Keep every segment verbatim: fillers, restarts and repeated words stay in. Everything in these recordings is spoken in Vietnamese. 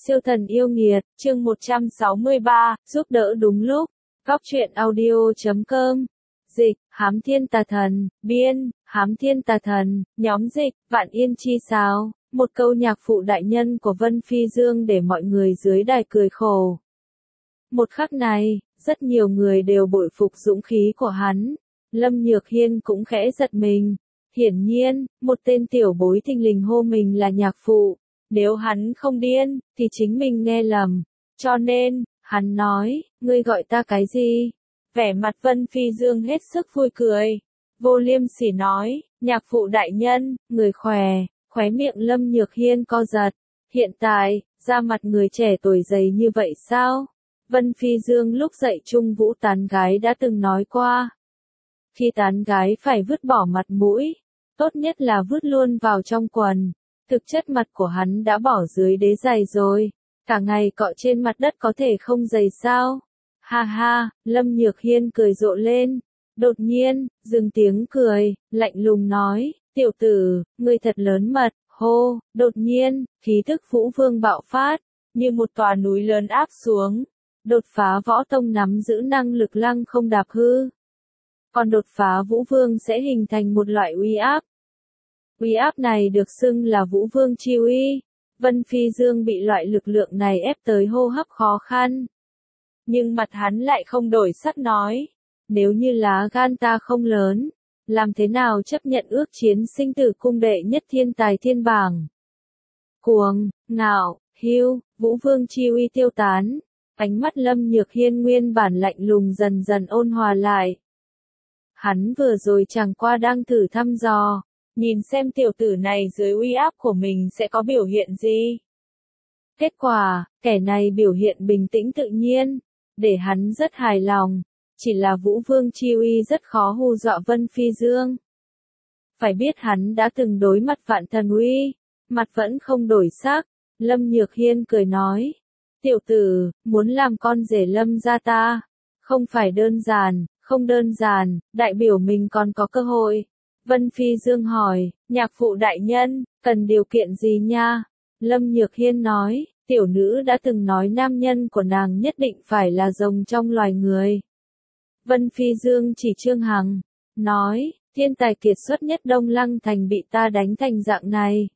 Siêu thần yêu nghiệt, chương một trăm sáu mươi ba, giúp đỡ đúng lúc. Góc truyện audio chấm com. Dịch, Hám Thiên Tà Thần, biên, Hám Thiên Tà Thần, nhóm dịch, Vạn Yên Chi Sáo. Một câu nhạc phụ đại nhân của Vân Phi Dương để mọi người dưới đài cười khổ. Một khắc này, rất nhiều người đều bội phục dũng khí của hắn. Lâm Nhược Hiên cũng khẽ giật mình. Hiển nhiên, một tên tiểu bối thình lình hô mình là nhạc phụ. Nếu hắn không điên, thì chính mình nghe lầm. Cho nên, hắn nói, ngươi gọi ta cái gì? Vẻ mặt Vân Phi Dương hết sức vui cười. Vô Liêm Sỉ nói, nhạc phụ đại nhân, người khỏe, khóe miệng Lâm Nhược Hiên co giật. Hiện tại, da mặt người trẻ tuổi dày như vậy sao? Vân Phi Dương lúc dạy Trung Vũ tán gái đã từng nói qua. Khi tán gái phải vứt bỏ mặt mũi, tốt nhất là vứt luôn vào trong quần. Thực chất mặt của hắn đã bỏ dưới đế giày rồi, cả ngày cọ trên mặt đất có thể không giày sao? Ha ha, Lâm Nhược Hiên cười rộ lên, đột nhiên, dừng tiếng cười, lạnh lùng nói, tiểu tử, ngươi thật lớn mật, hô, đột nhiên, khí thức Vũ Vương bạo phát, như một tòa núi lớn áp xuống, đột phá võ tông nắm giữ năng lực lăng không đạp hư. Còn đột phá Vũ Vương sẽ hình thành một loại uy áp. Uy áp này được xưng là Vũ Vương chi uy. Vân Phi Dương bị loại lực lượng này ép tới hô hấp khó khăn. Nhưng mặt hắn lại không đổi sắc nói. Nếu như lá gan ta không lớn, làm thế nào chấp nhận ước chiến sinh tử cung đệ nhất thiên tài thiên bảng. Cuồng, ngạo, hiu, Vũ Vương chi uy tiêu tán. Ánh mắt Lâm Nhược Hiên nguyên bản lạnh lùng dần dần ôn hòa lại. Hắn vừa rồi chẳng qua đang thử thăm dò. Nhìn xem tiểu tử này dưới uy áp của mình sẽ có biểu hiện gì. Kết quả, kẻ này biểu hiện bình tĩnh tự nhiên, để hắn rất hài lòng, chỉ là Vũ Vương chi uy rất khó hù dọa Vân Phi Dương. Phải biết hắn đã từng đối mặt Vạn Thần uy, mặt vẫn không đổi sắc, Lâm Nhược Hiên cười nói, tiểu tử, muốn làm con rể Lâm gia ta, không phải đơn giản, không đơn giản, đại biểu mình còn có cơ hội. Vân Phi Dương hỏi, nhạc phụ đại nhân, cần điều kiện gì nha? Lâm Nhược Hiên nói, tiểu nữ đã từng nói nam nhân của nàng nhất định phải là rồng trong loài người. Vân Phi Dương chỉ Trương Hằng, nói, thiên tài kiệt xuất nhất Đông Lăng Thành bị ta đánh thành dạng này.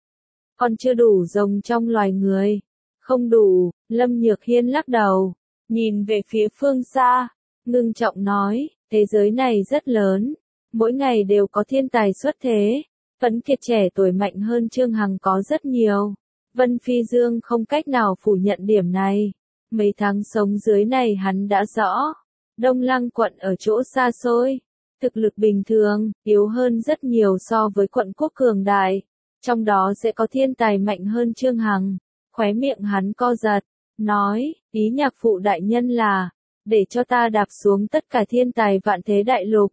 Còn chưa đủ rồng trong loài người. Không đủ, Lâm Nhược Hiên lắc đầu, nhìn về phía phương xa, ngưng trọng nói, thế giới này rất lớn. Mỗi ngày đều có thiên tài xuất thế, Phấn Kiệt trẻ tuổi mạnh hơn Trương Hằng có rất nhiều. Vân Phi Dương không cách nào phủ nhận điểm này. Mấy tháng sống dưới này hắn đã rõ. Đông Lăng quận ở chỗ xa xôi, thực lực bình thường, yếu hơn rất nhiều so với quận quốc cường đại. Trong đó sẽ có thiên tài mạnh hơn Trương Hằng. Khóe miệng hắn co giật, nói, ý nhạc phụ đại nhân là, để cho ta đạp xuống tất cả thiên tài vạn thế đại lục.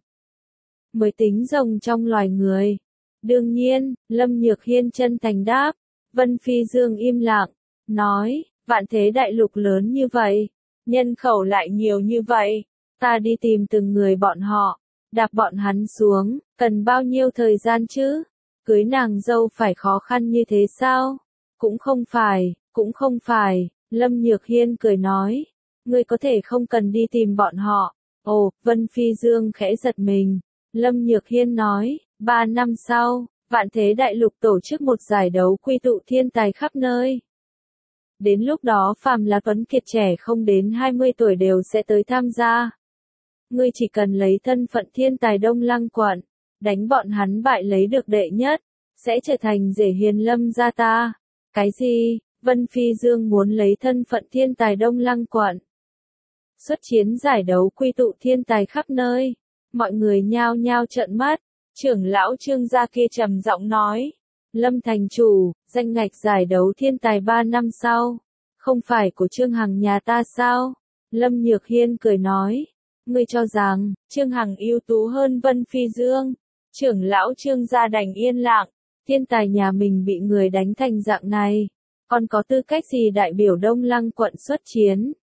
Mới tính rồng trong loài người. Đương nhiên, Lâm Nhược Hiên chân thành đáp. Vân Phi Dương im lặng, nói, vạn thế đại lục lớn như vậy, nhân khẩu lại nhiều như vậy, ta đi tìm từng người bọn họ, đạp bọn hắn xuống, cần bao nhiêu thời gian chứ? Cưới nàng dâu phải khó khăn như thế sao? Cũng không phải, cũng không phải, Lâm Nhược Hiên cười nói, ngươi có thể không cần đi tìm bọn họ. Ồ, Vân Phi Dương khẽ giật mình. Lâm Nhược Hiên nói, ba năm sau, Vạn Thế Đại Lục tổ chức một giải đấu quy tụ thiên tài khắp nơi. Đến lúc đó phàm là Tuấn Kiệt trẻ không đến hai mươi tuổi đều sẽ tới tham gia. Ngươi chỉ cần lấy thân phận thiên tài Đông Lăng quận, đánh bọn hắn bại lấy được đệ nhất, sẽ trở thành rể hiền Lâm gia ta. Cái gì? Vân Phi Dương muốn lấy thân phận thiên tài Đông Lăng quận. Xuất chiến giải đấu quy tụ thiên tài khắp nơi. Mọi người nhao nhao trợn mắt, trưởng lão Trương gia kia trầm giọng nói, Lâm thành chủ, danh ngạch giải đấu thiên tài ba năm sau, không phải của Trương Hằng nhà ta sao? Lâm Nhược Hiên cười nói, ngươi cho rằng, Trương Hằng ưu tú hơn Vân Phi Dương, trưởng lão Trương gia đành yên lặng, thiên tài nhà mình bị người đánh thành dạng này, còn có tư cách gì đại biểu Đông Lăng quận xuất chiến?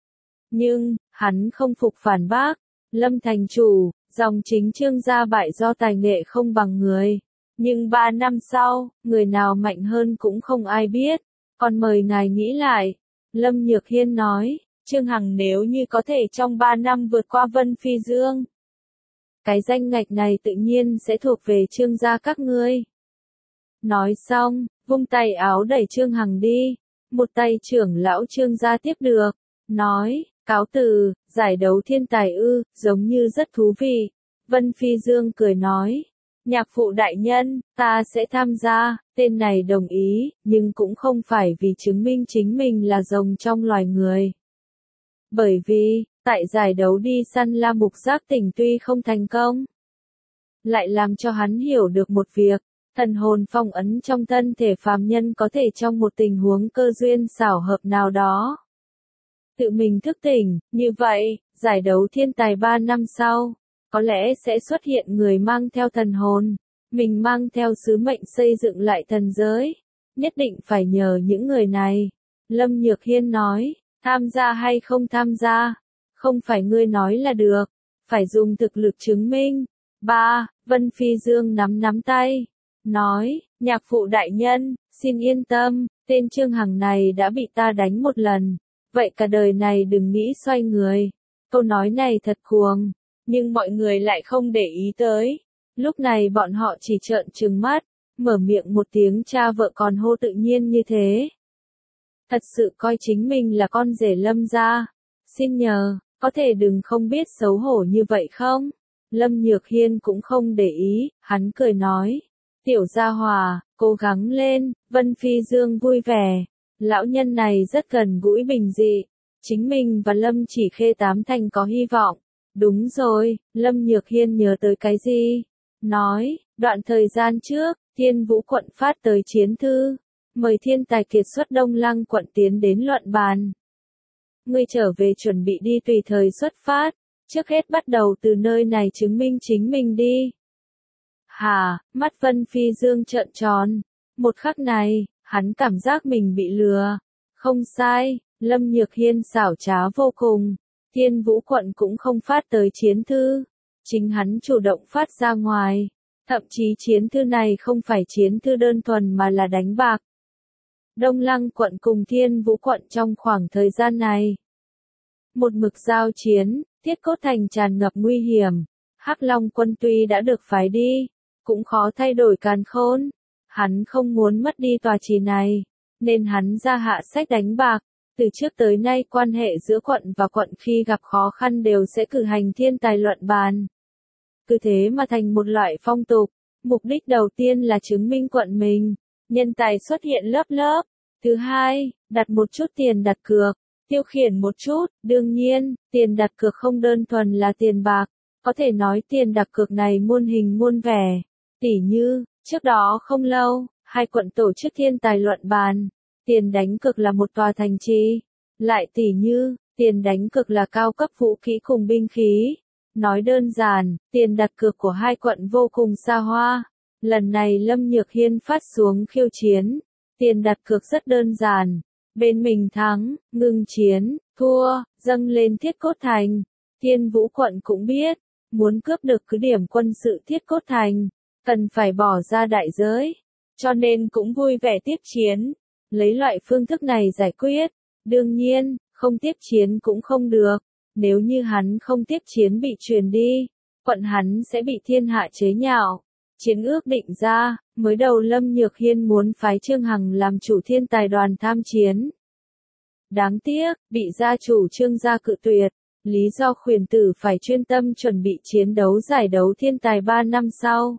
Nhưng, hắn không phục phản bác, Lâm thành chủ, dòng chính Trương gia bại do tài nghệ không bằng người. Nhưng ba năm sau, người nào mạnh hơn cũng không ai biết. Còn mời ngài nghĩ lại. Lâm Nhược Hiên nói, Trương Hằng nếu như có thể trong ba năm vượt qua Vân Phi Dương, cái danh ngạch này tự nhiên sẽ thuộc về Trương gia các ngươi. Nói xong, vung tay áo đẩy Trương Hằng đi, một tay trưởng lão Trương gia tiếp được, nói, cáo từ, giải đấu thiên tài ư, giống như rất thú vị. Vân Phi Dương cười nói, nhạc phụ đại nhân, ta sẽ tham gia, tên này đồng ý, nhưng cũng không phải vì chứng minh chính mình là rồng trong loài người. Bởi vì, tại giải đấu đi săn La Mục Giác Tỉnh tuy không thành công, lại làm cho hắn hiểu được một việc, thần hồn phong ấn trong thân thể phàm nhân có thể trong một tình huống cơ duyên xảo hợp nào đó tự mình thức tỉnh, như vậy, giải đấu thiên tài ba năm sau, có lẽ sẽ xuất hiện người mang theo thần hồn, mình mang theo sứ mệnh xây dựng lại thần giới, nhất định phải nhờ những người này. Lâm Nhược Hiên nói, tham gia hay không tham gia, không phải ngươi nói là được, phải dùng thực lực chứng minh. Ba, Vân Phi Dương nắm nắm tay, nói, nhạc phụ đại nhân, xin yên tâm, tên Trương Hằng này đã bị ta đánh một lần, vậy cả đời này đừng nghĩ xoay người. Câu nói này thật cuồng, nhưng mọi người lại không để ý tới. Lúc này bọn họ chỉ trợn trừng mắt, mở miệng một tiếng cha vợ còn hô tự nhiên như thế. Thật sự coi chính mình là con rể Lâm gia. Xin nhờ, có thể đừng không biết xấu hổ như vậy không? Lâm Nhược Hiên cũng không để ý, hắn cười nói. Tiểu gia hòa, cố gắng lên, Vân Phi Dương vui vẻ. Lão nhân này rất gần gũi bình dị. Chính mình và Lâm Chỉ Khê tám thành có hy vọng. Đúng rồi, Lâm Nhược Hiên nhớ tới cái gì? Nói, đoạn thời gian trước, Thiên Vũ quận phát tới chiến thư, mời thiên tài kiệt xuất Đông Lăng quận tiến đến luận bàn. Ngươi trở về chuẩn bị đi tùy thời xuất phát, trước hết bắt đầu từ nơi này chứng minh chính mình đi. Hà, mắt Vân Phi Dương trợn tròn, một khắc này, hắn cảm giác mình bị lừa. Không sai, Lâm Nhược Hiên xảo trá vô cùng. Thiên Vũ quận cũng không phát tới chiến thư, chính hắn chủ động phát ra ngoài, thậm chí chiến thư này không phải chiến thư đơn thuần mà là đánh bạc. Đông Lăng quận cùng Thiên Vũ quận trong khoảng thời gian này, một mực giao chiến, Thiết Cốt Thành tràn ngập nguy hiểm, Hắc Long quân tuy đã được phái đi, cũng khó thay đổi càn khôn, hắn không muốn mất đi tòa trì này, nên hắn ra hạ sách đánh bạc. Từ trước tới nay quan hệ giữa quận và quận khi gặp khó khăn đều sẽ cử hành thiên tài luận bàn. Cứ thế mà thành một loại phong tục, mục đích đầu tiên là chứng minh quận mình, nhân tài xuất hiện lớp lớp. Thứ hai, đặt một chút tiền đặt cược, tiêu khiển một chút, đương nhiên, tiền đặt cược không đơn thuần là tiền bạc, có thể nói tiền đặt cược này muôn hình muôn vẻ. Tỉ như, trước đó không lâu, hai quận tổ chức thiên tài luận bàn. Tiền đánh cược là một tòa thành trì, lại tỉ như, tiền đánh cược là cao cấp vũ khí cùng binh khí. Nói đơn giản, tiền đặt cược của hai quận vô cùng xa hoa. Lần này Lâm Nhược Hiên phát xuống khiêu chiến, tiền đặt cược rất đơn giản. Bên mình thắng, ngừng chiến, thua, dâng lên Thiết Cốt Thành. Thiên Vũ quận cũng biết, muốn cướp được cứ điểm quân sự Thiết Cốt Thành, cần phải bỏ ra đại giới, cho nên cũng vui vẻ tiếp chiến. Lấy loại phương thức này giải quyết, đương nhiên, không tiếp chiến cũng không được, nếu như hắn không tiếp chiến bị truyền đi, quận hắn sẽ bị thiên hạ chế nhạo. Chiến ước định ra, mới đầu Lâm Nhược Hiên muốn phái Trương Hằng làm chủ thiên tài đoàn tham chiến. Đáng tiếc, bị gia chủ Trương gia cự tuyệt, lý do khuyển tử phải chuyên tâm chuẩn bị chiến đấu giải đấu thiên tài ba năm sau.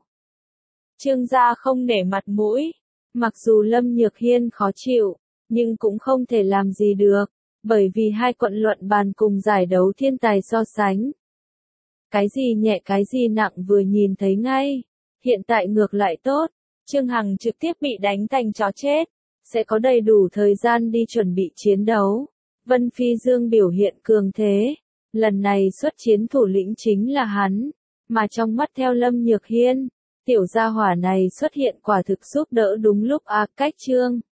Trương gia không nể mặt mũi. Mặc dù Lâm Nhược Hiên khó chịu, nhưng cũng không thể làm gì được, bởi vì hai quận luận bàn cùng giải đấu thiên tài so sánh. Cái gì nhẹ cái gì nặng vừa nhìn thấy ngay, hiện tại ngược lại tốt, Trương Hằng trực tiếp bị đánh thành chó chết, sẽ có đầy đủ thời gian đi chuẩn bị chiến đấu. Vân Phi Dương biểu hiện cường thế, lần này xuất chiến thủ lĩnh chính là hắn, mà trong mắt theo Lâm Nhược Hiên, tiểu gia hỏa này xuất hiện quả thực giúp đỡ đúng lúc a cách Trương.